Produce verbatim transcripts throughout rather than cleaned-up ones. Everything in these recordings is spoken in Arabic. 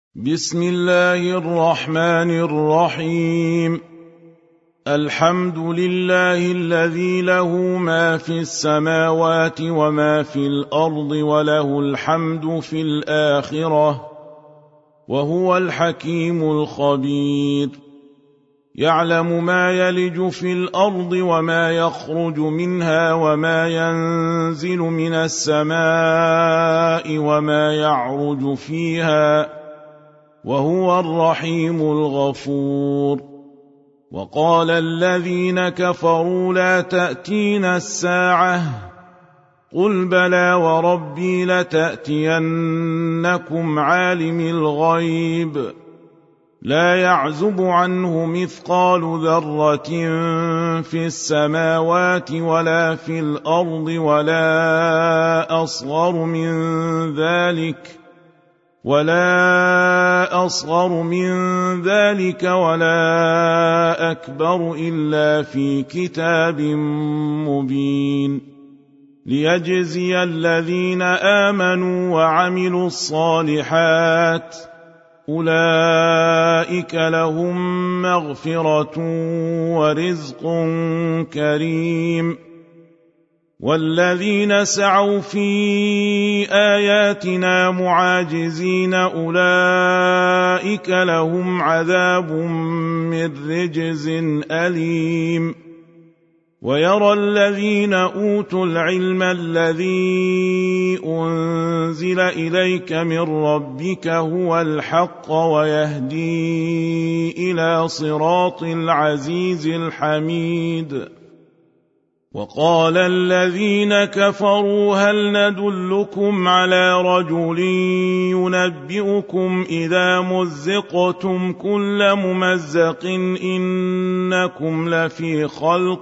بسم الله الرحمن الرحيم. الحمد لله الذي له ما في السماوات وما في الأرض وله الحمد في الآخرة وهو الحكيم الخبير. يعلم ما يلج في الأرض وما يخرج منها وما ينزل من السماء وما يعرج فيها وهو الرحيم الغفور. وقال الذين كفروا لا تأتينا الساعة قل بلى وربي لتأتينكم عالم الغيب لا يعزب عنه مثقال ذرة في السماوات ولا في الأرض ولا أصغر من ذلك ولا أصغر من ذلك ولا أكبر إلا في كتاب مبين ليجزي الذين آمنوا وعملوا الصالحات أولئك لهم مغفرة ورزق كريم. والذين سعوا في آياتنا معاجزين أولئك لهم عذاب من رجز أليم. ويرى الذين أوتوا العلم الذي أنزل إليك من ربك هو الحق ويهدي إلى صراط العزيز الحميد. وقال الذين كفروا هل ندلكم على رجل ينبئكم إذا مزقتم كل ممزق إنكم لفي خلق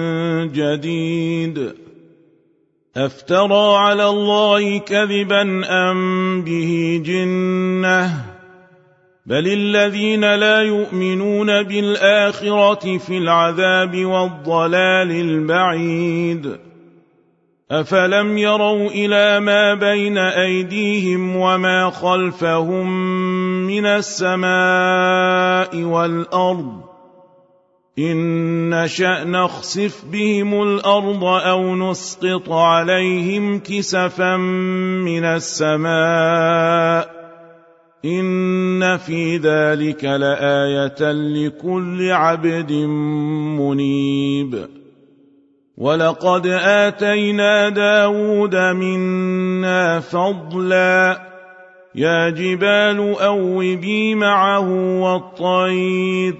جديد أفترى على الله كذبا أم به جنة بل الذين لا يؤمنون بالآخرة في العذاب والضلال البعيد. أفلم يروا إلى ما بين أيديهم وما خلفهم من السماء والأرض إن نشأ نخسف بهم الأرض أو نسقط عليهم كسفا من السماء إن في ذلك لآية لكل عبد منيب. ولقد آتينا داود منا فضلا يا جبال أوبي معه والطير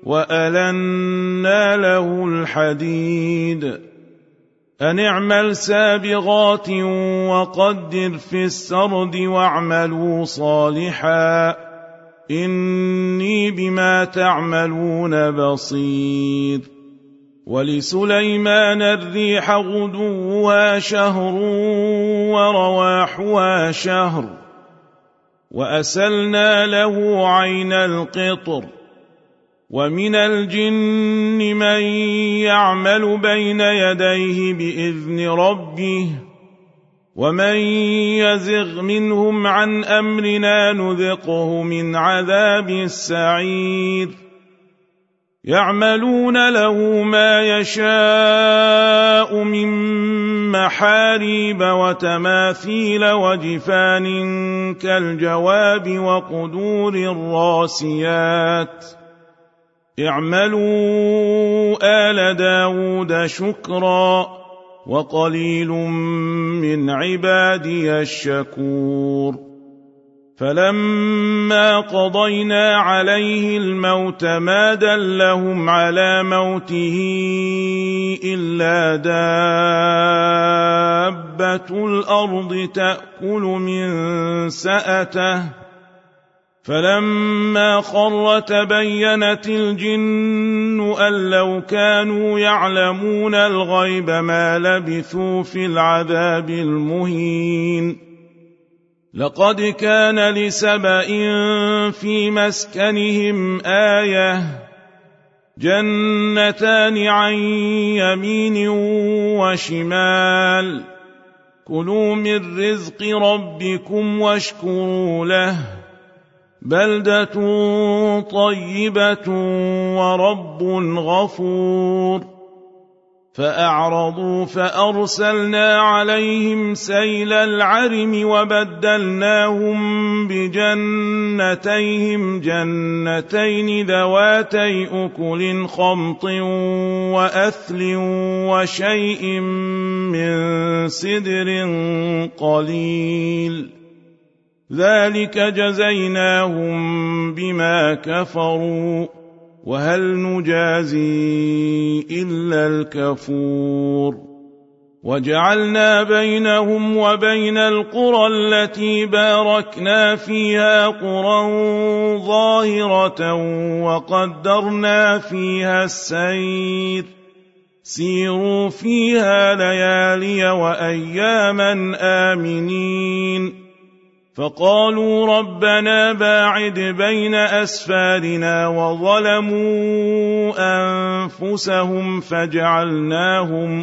وألنا له الحديد أن اعمل سابغات وقدر في السرد واعملوا صالحا إني بما تعملون بصير. ولسليمان الريح غدوها شهر ورواحها شهر وأسلنا له عين القطر. ومن الجن من يعمل بين يديه بإذن ربه ومن يزغ منهم عن أمرنا نذقه من عذاب السعير. يعملون له ما يشاء من محاريب وتماثيل وجفان كالجواب وقدور الراسيات اعملوا آل داود شكرا وقليل من عبادي الشكور. فلما قضينا عليه الموت ما دلهم على موته إلا دابة الأرض تأكل من سأته فلما خر تبينت الجن أن لو كانوا يعلمون الغيب ما لبثوا في العذاب المهين. لقد كان لسبإ في مسكنهم آية جنتان عن يمين وشمال كلوا من رزق ربكم واشكروا له بلدة طيبة ورب غفور فأعرضوا فأرسلنا عليهم سيل العرم وبدلناهم بجنتيهم جنتين ذواتي أكل خمط وأثل وشيء من سدر قليل ذلك جزيناهم بما كفروا وهل نجازي إلا الكفور وجعلنا بينهم وبين القرى التي باركنا فيها قرى ظاهرة وقدرنا فيها السير سيروا فيها ليالي وأياما آمنين فقالوا ربنا باعد بين أسفارنا وظلموا أنفسهم فجعلناهم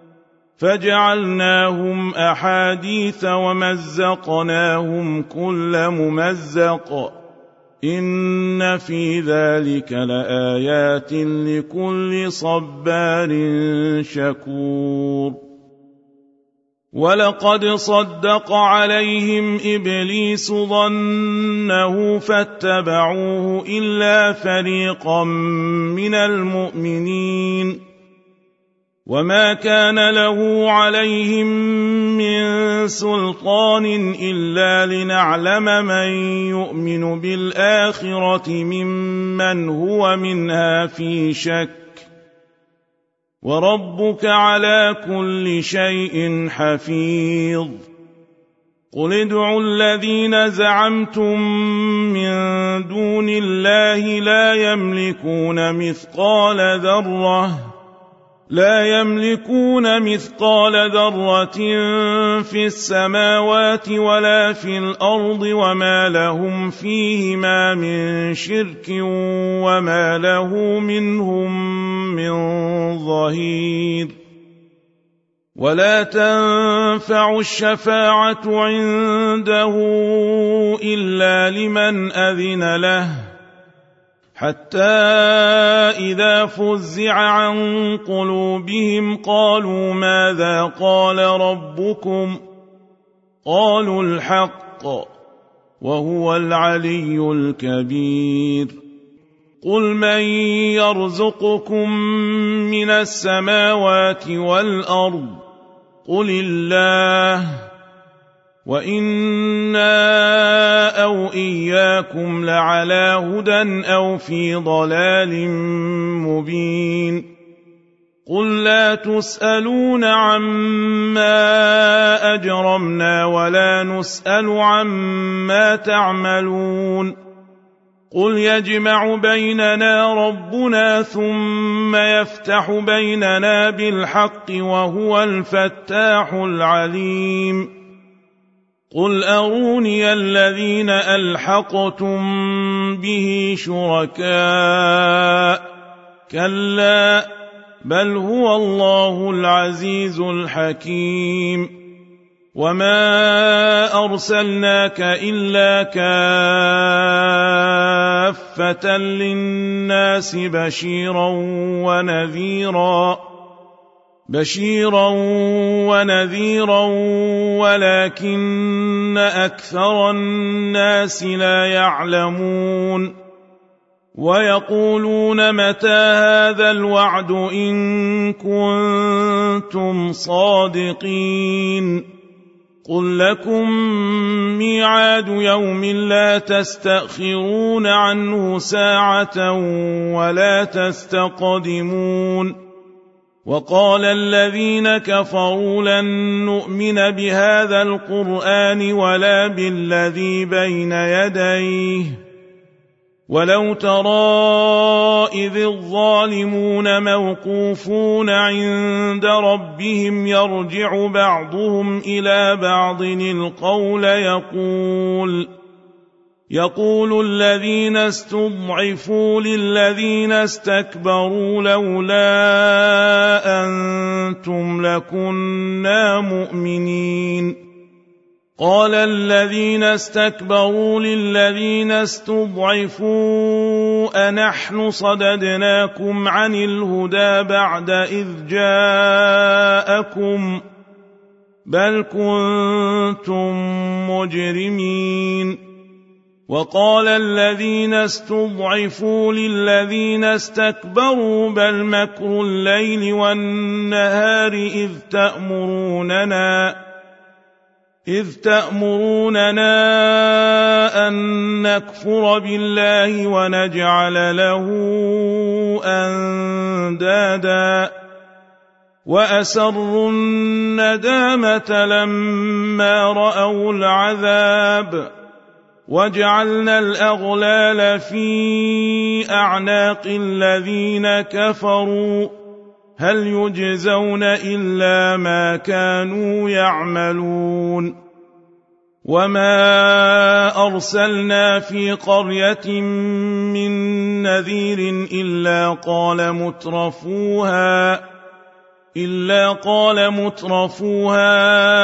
فجعلناهم أحاديث ومزقناهم كل ممزق إن في ذلك لآيات لكل صبار شكور ولقد صدق عليهم إبليس ظنه فاتبعوه إلا فريقا من المؤمنين وما كان له عليهم من سلطان إلا لنعلم من يؤمن بالآخرة ممن هو منها في شك وربك على كل شيء حفيظ قل ادعوا الذين زعمتم من دون الله لا يملكون مثقال ذرة لا يملكون مثقال ذرة في السماوات ولا في الأرض وما لهم فيهما من شرك وما له منهم من ظهير ولا تنفع الشفاعة عنده إلا لمن أذن له حتى إذا فزع عن قلوبهم قالوا ماذا قال ربكم قالوا الحق وهو العلي الكبير قل من يرزقكم من السماوات والأرض قل الله وإنا أو إياكم لعلى هدى أو في ضلال مبين قل لا تسألون عما أجرمنا ولا نسأل عما تعملون قل يجمع بيننا ربنا ثم يفتح بيننا بالحق وهو الفتاح العليم قل أروني الذين ألحقتم به شركاء كلا بل هو الله العزيز الحكيم وما أرسلناك إلا كافة للناس بشيرا ونذيرا بشيرا ونذيرا ولكن أكثر الناس لا يعلمون ويقولون متى هذا الوعد إن كنتم صادقين قل لكم ميعاد يوم لا تستأخرون عنه ساعة ولا تستقدمون وقال الذين كفروا لن نؤمن بهذا القرآن ولا بالذي بين يديه ولو ترى إذ الظالمون موقوفون عند ربهم يرجع بعضهم إلى بعض القول يقول يقول الذين استضعفوا للذين استكبروا لولا أنتم لكنا مؤمنين قال الذين استكبروا للذين استضعفوا أنحن صددناكم عن الهدى بعد إذ جاءكم بل كنتم مجرمين وقال الذين استضعفوا للذين استكبروا بل مكر الليل والنهار إذ تأمروننا إذ تأمروننا أن نكفر بالله ونجعل له أندادا وأسروا الندامة لما رأوا العذاب وجعلنا الأغلال في أعناق الذين كفروا هل يجزون إلا ما كانوا يعملون وما أرسلنا في قرية من نذير إلا قال مترفوها إلا قال مترفوها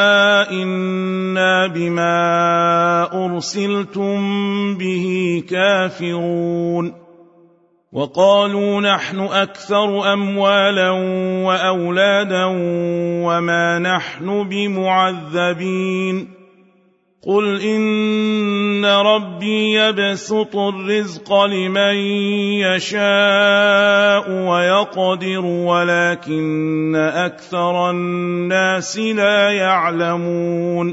إنا بما أرسلتم به كافرون وقالوا نحن أكثر أموالا وأولادا وما نحن بمعذبين قل إن ربي يبسط الرزق لمن يشاء ويقدر ولكن أكثر الناس لا يعلمون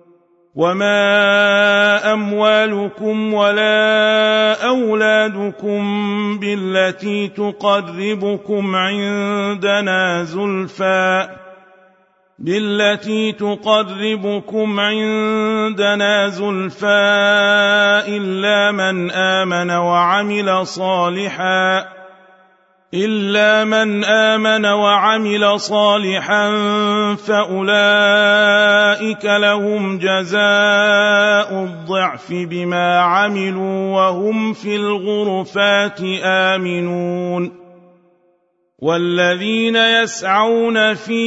وما أموالكم ولا أولادكم بالتي تقربكم عندنا زلفى بالتي تقربكم عندنا زلفى إلا من آمن وعمل صالحا إلا من آمن وعمل صالحا فأولئك لهم جزاء الضعف بما عملوا وهم في الغرفات آمنون والذين يسعون في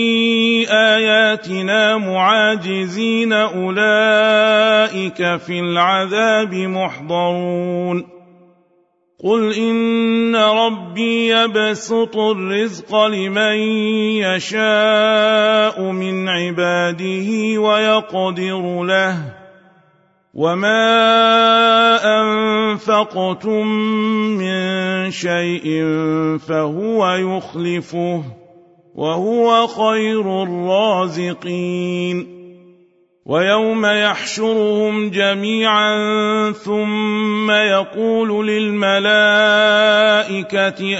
آياتنا معاجزين أولئك في العذاب محضرون قل إن ربي يبسط الرزق لمن يشاء من عباده ويقدر له وما أنفقتم من شيء فهو يخلفه وهو خير الرازقين ويوم يحشرهم جميعا ثم يقول للملائكة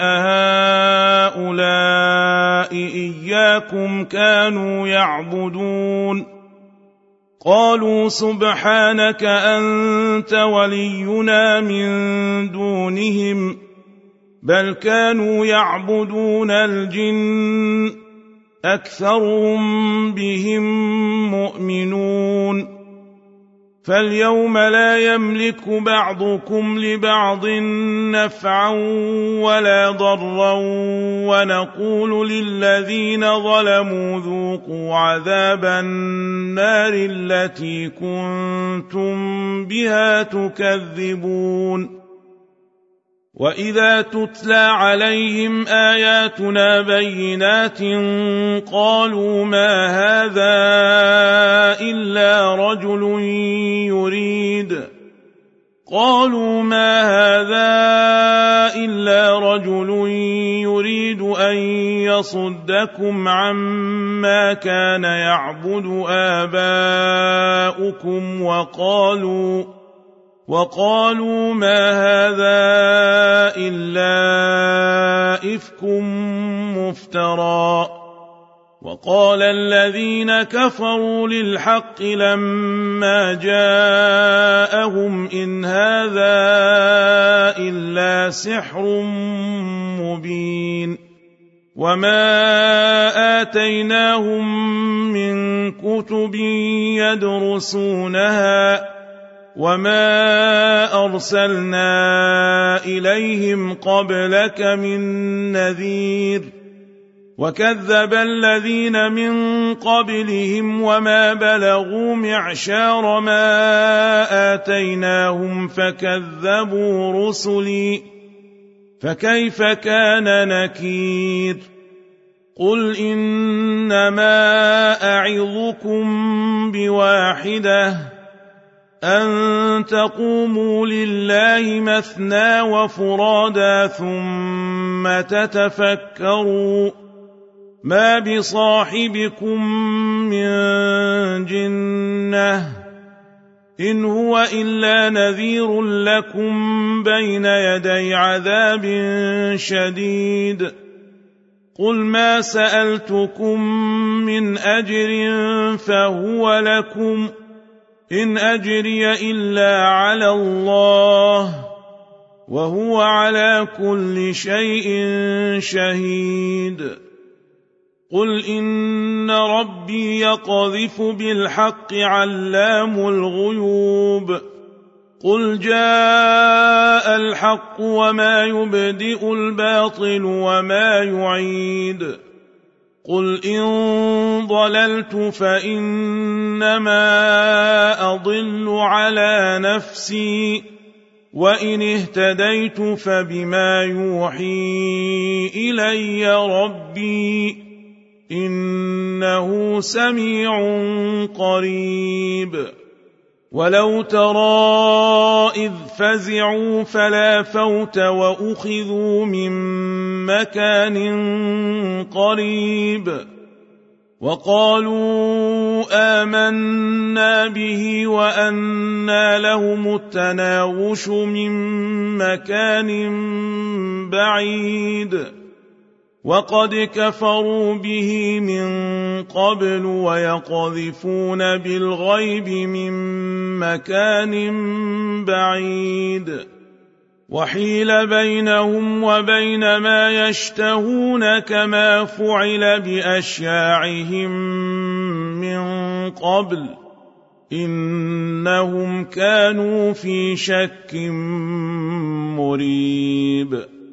أهؤلاء إياكم كانوا يعبدون قالوا سبحانك أنت ولينا من دونهم بل كانوا يعبدون الجن أكثرهم بهم مؤمنون فاليوم لا يملك بعضكم لبعض نفعا ولا ضرا ونقول للذين ظلموا ذوقوا عذاب النار التي كنتم بها تكذبون وإذا تتلى عليهم آياتنا بينات قالوا ما هذا إلا رجل يريد قالوا ما هذا إلا رجل يريد أن يصدكم عما كان يعبد آباؤكم وقالوا وقالوا ما هذا إلا إفك مفترى وقال الذين كفروا للحق لما جاءهم إن هذا إلا سحر مبين وما آتيناهم من كتب يدرسونها وما أرسلنا إليهم قبلك من نذير وكذب الذين من قبلهم وما بلغوا معشار ما آتيناهم فكذبوا رسلي فكيف كان نكير قل إنما أعظكم بواحدة أن تقوموا لله مثنى وفرادا ثم تتفكروا ما بصاحبكم من جنة إن هو إلا نذير لكم بين يدي عذاب شديد قل ما سألتكم من أجر فهو لكم إن أجري إلا على الله وهو على كل شيء شهيد قل إن ربي يقذف بالحق علام الغيوب قل جاء الحق وما يبدئ الباطل وما يعيد قل إن ضللت فإنما أضل على نفسي وإن اهتديت فبما يوحي إلي ربي إنه سميع قريب ولو ترى إذ فزعوا فلا فوت وأخذوا من مكان قريب وقالوا آمنا به وأنى لهم التناوش من مكان بعيد وقد كفروا به من قبل ويقذفون بالغيب من مكان بعيد وحيل بينهم وبين ما يشتهون كما فعل بأشياعهم من قبل إنهم كانوا في شك مريب